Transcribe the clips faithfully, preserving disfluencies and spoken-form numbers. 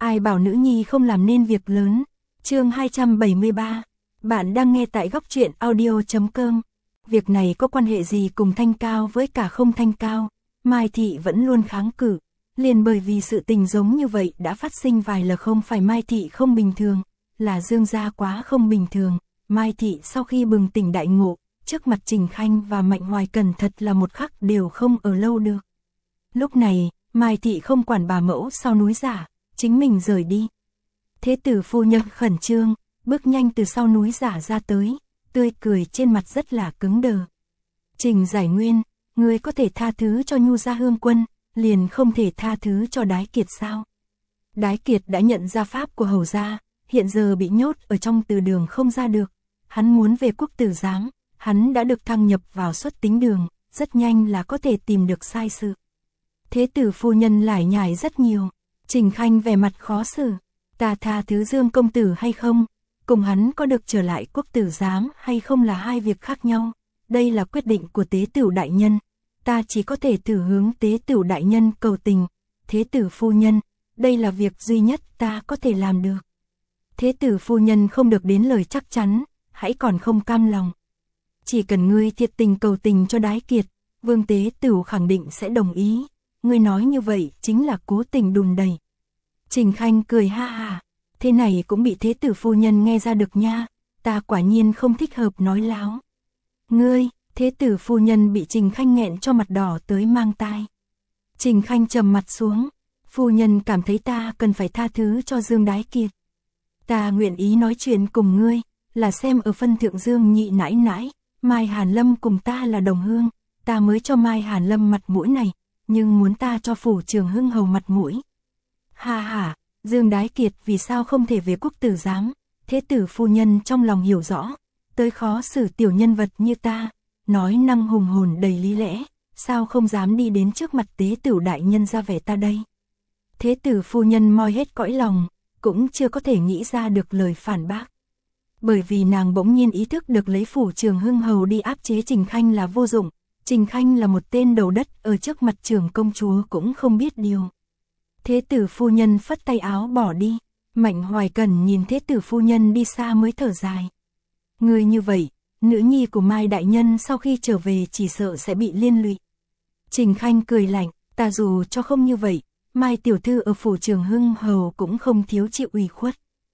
Ai bảo nữ nhi không làm nên việc lớn. Chương hai trăm bảy mươi ba. Bạn đang nghe tại góc truyện audio chấm com. Việc này có quan hệ gì cùng Thanh Cao với cả không Thanh Cao? Mai Thị vẫn luôn kháng cự. Liền bởi vì sự tình giống như vậy đã phát sinh vài lần, không phải Mai Thị không bình thường, là Dương gia quá không bình thường. Mai Thị sau khi bừng tỉnh đại ngộ, trước mặt Trình Khanh và Mạnh Hoài Cần thật là một khắc đều không ở lâu được. Lúc này, Mai Thị không quản bà mẫu sau núi giả, chính mình rời đi. Thế tử phu nhân khẩn trương, bước nhanh từ sau núi giả ra tới, tươi cười trên mặt rất là cứng đờ. Trình Giải Nguyên, ngươi có thể tha thứ cho Nhu Gia Hương Quân, liền không thể tha thứ cho Đái Kiệt sao? Đái Kiệt đã nhận ra pháp của Hầu gia, hiện giờ bị nhốt ở trong từ đường không ra được. Hắn muốn về quốc tử giám, hắn đã được thăng nhập vào xuất tính đường, rất nhanh là có thể tìm được sai sự. Thế tử phu nhân lải nhải rất nhiều. Trình Khanh vẻ mặt khó xử. Ta tha thứ Dương công tử hay không, cùng hắn có được trở lại quốc tử giám hay không là hai việc khác nhau. Đây là quyết định của tế tửu đại nhân. Ta chỉ có thể thử hướng tế tửu đại nhân cầu tình. Thế tử phu nhân, đây là việc duy nhất ta có thể làm được. Thế tử phu nhân không được đến lời chắc chắn, hãy còn không cam lòng. Chỉ cần ngươi thiệt tình cầu tình cho Đái Kiệt, Vương tế tửu khẳng định sẽ đồng ý. Ngươi nói như vậy chính là cố tình đùn đẩy. Trình Khanh cười ha ha, thế này cũng bị thế tử phu nhân nghe ra được nha, ta quả nhiên không thích hợp nói láo. Ngươi, thế tử phu nhân bị Trình Khanh nghẹn cho mặt đỏ tới mang tai. Trình Khanh trầm mặt xuống, phu nhân cảm thấy ta cần phải tha thứ cho Dương Đái Kiệt. Ta nguyện ý nói chuyện cùng ngươi, là xem ở phân thượng Dương nhị nãi nãi, Mai Hàn Lâm cùng ta là đồng hương, ta mới cho Mai Hàn Lâm mặt mũi này, nhưng muốn ta cho phủ Trường Hưng Hầu mặt mũi. Ha ha, Dương Đái Kiệt vì sao không thể về quốc tử giám? Thế tử phu nhân trong lòng hiểu rõ, tới khó xử tiểu nhân vật như ta, nói năng hùng hồn đầy lý lẽ, sao không dám đi đến trước mặt tế tửu đại nhân ra vẻ ta đây? Thế tử phu nhân moi hết cõi lòng, cũng chưa có thể nghĩ ra được lời phản bác. Bởi vì nàng bỗng nhiên ý thức được lấy phủ Trường Hưng Hầu đi áp chế Trình Khanh là vô dụng, Trình Khanh là một tên đầu đất ở trước mặt trưởng công chúa cũng không biết điều. Thế tử phu nhân phất tay áo bỏ đi, Mạnh Hoài Cần nhìn thế tử phu nhân đi xa mới thở dài. Người như vậy, nữ nhi của Mai đại nhân sau khi trở về chỉ sợ sẽ bị liên lụy. Trình Khanh cười lạnh, ta dù cho không như vậy, Mai tiểu thư ở phủ Trường Hưng Hầu cũng không thiếu chịu ủy khuất.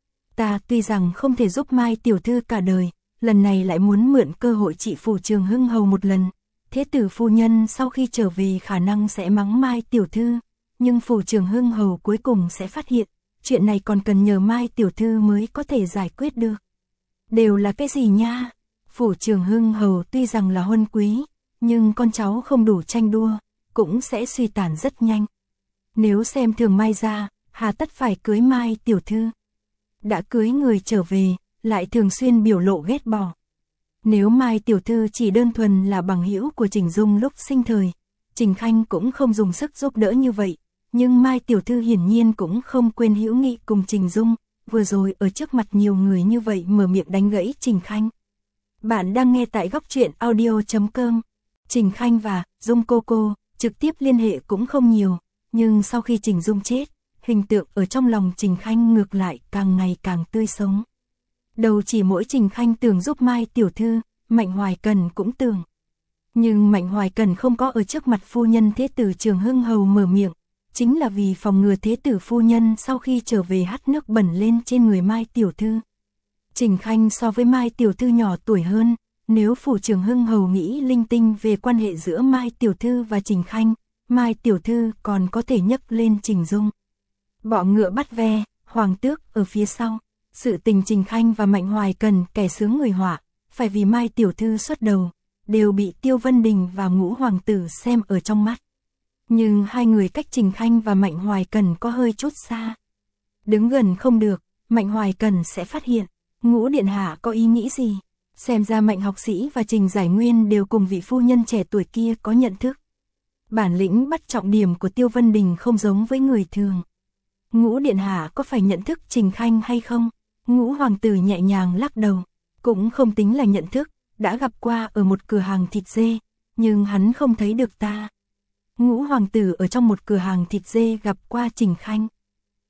Ta tuy rằng không thể giúp Mai tiểu thư cả đời, lần này lại muốn mượn cơ hội trị phủ Trường Hưng Hầu một lần. Thế tử phu nhân sau khi trở về khả năng sẽ mắng Mai tiểu thư, nhưng phủ Trường Hưng Hầu cuối cùng sẽ phát hiện, chuyện này còn cần nhờ Mai tiểu thư mới có thể giải quyết được. Đều là cái gì nha? Phủ Trường Hưng Hầu tuy rằng là huân quý, nhưng con cháu không đủ tranh đua, cũng sẽ suy tàn rất nhanh. Nếu xem thường Mai gia, hà tất phải cưới Mai tiểu thư? Đã cưới người trở về, lại thường xuyên biểu lộ ghét bỏ. Nếu Mai tiểu thư chỉ đơn thuần là bằng hữu của Trình Dung lúc sinh thời, Trình Khanh cũng không dùng sức giúp đỡ như vậy, nhưng Mai tiểu thư hiển nhiên cũng không quên hữu nghị cùng Trình Dung, vừa rồi ở trước mặt nhiều người như vậy mở miệng đánh gãy Trình Khanh. Bạn đang nghe tại góc truyện audio chấm com. Trình Khanh và Dung cô cô trực tiếp liên hệ cũng không nhiều, nhưng sau khi Trình Dung chết, hình tượng ở trong lòng Trình Khanh ngược lại càng ngày càng tươi sống. Đầu chỉ mỗi Trình Khanh tưởng giúp Mai tiểu thư, Mạnh Hoài Cần cũng tưởng. Nhưng Mạnh Hoài Cần không có ở trước mặt phu nhân thế tử Trường Hưng Hầu mở miệng, chính là vì phòng ngừa thế tử phu nhân sau khi trở về hắt nước bẩn lên trên người Mai tiểu thư. Trình Khanh so với Mai tiểu thư nhỏ tuổi hơn, nếu phủ Trường Hưng Hầu nghĩ linh tinh về quan hệ giữa Mai tiểu thư và Trình Khanh, Mai tiểu thư còn có thể nhấc lên Trình Dung. Bọ ngựa bắt ve, hoàng tước ở phía sau. Sự tình Trình Khanh và Mạnh Hoài Cần kẻ sướng người họa, phải vì Mai tiểu thư xuất đầu, đều bị Tiêu Vân Đình và Ngũ hoàng tử xem ở trong mắt. Nhưng hai người cách Trình Khanh và Mạnh Hoài Cần có hơi chút xa. Đứng gần không được, Mạnh Hoài Cần sẽ phát hiện, Ngũ điện hạ có ý nghĩ gì. Xem ra Mạnh học sĩ và Trình Giải Nguyên đều cùng vị phu nhân trẻ tuổi kia có nhận thức. Bản lĩnh bắt trọng điểm của Tiêu Vân Đình không giống với người thường. Ngũ điện hạ có phải nhận thức Trình Khanh hay không? Ngũ hoàng tử nhẹ nhàng lắc đầu, cũng không tính là nhận thức, đã gặp qua ở một cửa hàng thịt dê, nhưng hắn không thấy được ta. Ngũ hoàng tử ở trong một cửa hàng thịt dê gặp qua Trình Khanh.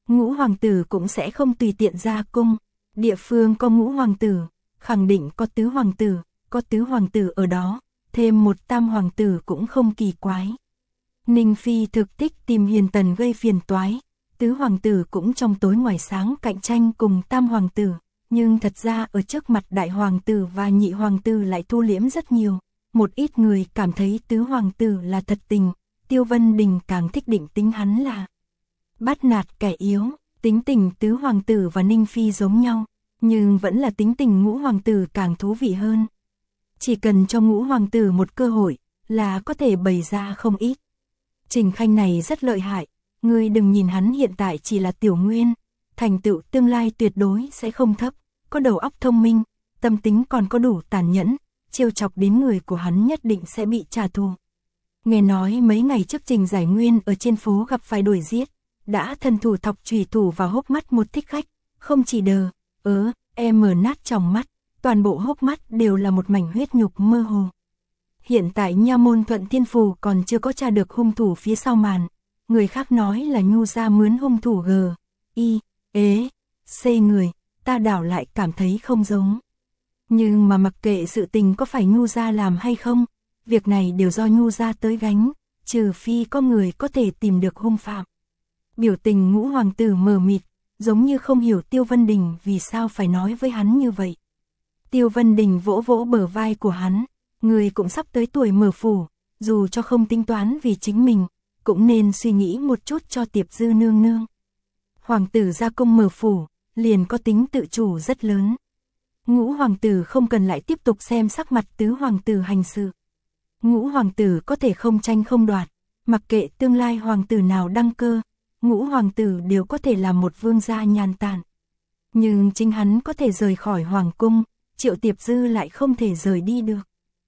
ngũ hoàng tử cũng sẽ không tùy tiện ra cung. Địa phương có ngũ hoàng tử, khẳng định có tứ hoàng tử, có tứ hoàng tử ở đó, thêm một tam hoàng tử cũng không kỳ quái. Ninh Phi thực thích tìm Hiền Tần gây phiền toái, tứ hoàng tử cũng trong tối ngoài sáng cạnh tranh cùng tam hoàng tử, nhưng thật ra ở trước mặt đại hoàng tử và nhị hoàng tử lại thu liễm rất nhiều. Một ít người cảm thấy tứ hoàng tử là thật tình, Tiêu Vân Đình càng thích định tính hắn là bắt nạt kẻ yếu. Tính tình tứ hoàng tử và Ninh Phi giống nhau, nhưng vẫn là tính tình ngũ hoàng tử càng thú vị hơn. Chỉ cần cho ngũ hoàng tử một cơ hội là có thể bày ra không ít. Trình Khanh này rất lợi hại, ngươi đừng nhìn hắn hiện tại chỉ là tiểu nguyên, thành tựu tương lai tuyệt đối sẽ không thấp, có đầu óc thông minh, tâm tính còn có đủ tàn nhẫn, trêu chọc đến người của hắn nhất định sẽ bị trả thù. Nghe nói mấy ngày trước Trình Giải Nguyên ở trên phố gặp phải đuổi giết, đã thân thủ thọc chùy thủ vào hốc mắt một thích khách, không chỉ đờ, ớ, e mở nát trong mắt, toàn bộ hốc mắt đều là một mảnh huyết nhục mơ hồ. Hiện tại nha môn Thuận Thiên Phủ còn chưa có tra được hung thủ phía sau màn, người khác nói là Nhu gia mướn hung thủ G, I, ế, C người, ta đảo lại cảm thấy không giống. Nhưng mà mặc kệ sự tình có phải Nhu gia làm hay không, việc này đều do Nhu gia tới gánh, trừ phi có người có thể tìm được hung phạm. Biểu tình ngũ hoàng tử mờ mịt, giống như không hiểu Tiêu Vân Đình vì sao phải nói với hắn như vậy. Tiêu Vân Đình vỗ vỗ bờ vai của hắn, người cũng sắp tới tuổi mở phủ, dù cho không tính toán vì chính mình, cũng nên suy nghĩ một chút cho Tiệp Dư nương nương. Hoàng tử ra cung mở phủ, liền có tính tự chủ rất lớn. Ngũ hoàng tử không cần lại tiếp tục xem sắc mặt tứ hoàng tử hành sự. Ngũ hoàng tử có thể không tranh không đoạt, mặc kệ tương lai hoàng tử nào đăng cơ, ngũ hoàng tử đều có thể làm một vương gia nhàn tản. Nhưng chính hắn có thể rời khỏi hoàng cung, Triệu Tiệp Dư lại không thể rời đi được.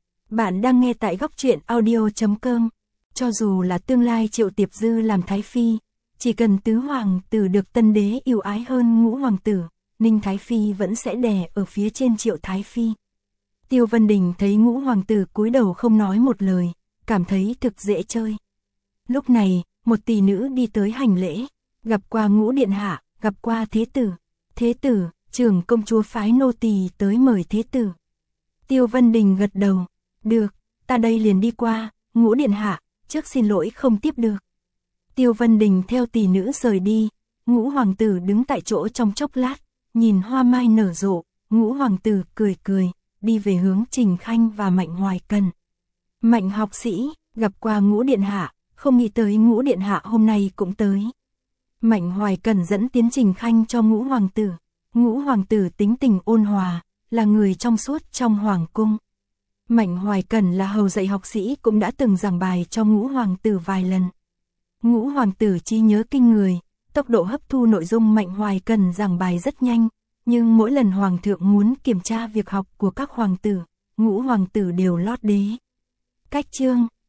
Bạn đang nghe tại góc truyện audio chấm com. Cho dù là tương lai Triệu Tiệp Dư làm thái phi, chỉ cần tứ hoàng tử được tân đế yêu ái hơn ngũ hoàng tử, Ninh Thái Phi vẫn sẽ đè ở phía trên Triệu Thái Phi. Tiêu Vân Đình thấy ngũ hoàng tử cúi đầu không nói một lời, cảm thấy thực dễ chơi. Lúc này, một tỷ nữ đi tới hành lễ, gặp qua ngũ điện hạ, gặp qua thế tử. Thế tử, trưởng công chúa phái nô tỳ tới mời thế tử. Tiêu Vân Đình gật đầu, được, ta đây liền đi qua, ngũ điện hạ, trước xin lỗi không tiếp được. Tiêu Vân Đình theo tỷ nữ rời đi, ngũ hoàng tử đứng tại chỗ trong chốc lát, nhìn hoa mai nở rộ, ngũ hoàng tử cười cười, đi về hướng Trình Khanh và Mạnh Hoài Cần. Mạnh học sĩ, gặp qua ngũ điện hạ, không nghĩ tới ngũ điện hạ hôm nay cũng tới. Mạnh Hoài Cần dẫn tiến Trình Khanh cho ngũ hoàng tử. Ngũ hoàng tử tính tình ôn hòa, là người trong suốt trong hoàng cung. Mạnh Hoài Cần là hầu dạy học sĩ cũng đã từng giảng bài cho ngũ hoàng tử vài lần. Ngũ hoàng tử trí nhớ kinh người, tốc độ hấp thu nội dung Mạnh Hoài Cần giảng bài rất nhanh, nhưng mỗi lần hoàng thượng muốn kiểm tra việc học của các hoàng tử, ngũ hoàng tử đều lót đế. Cách chương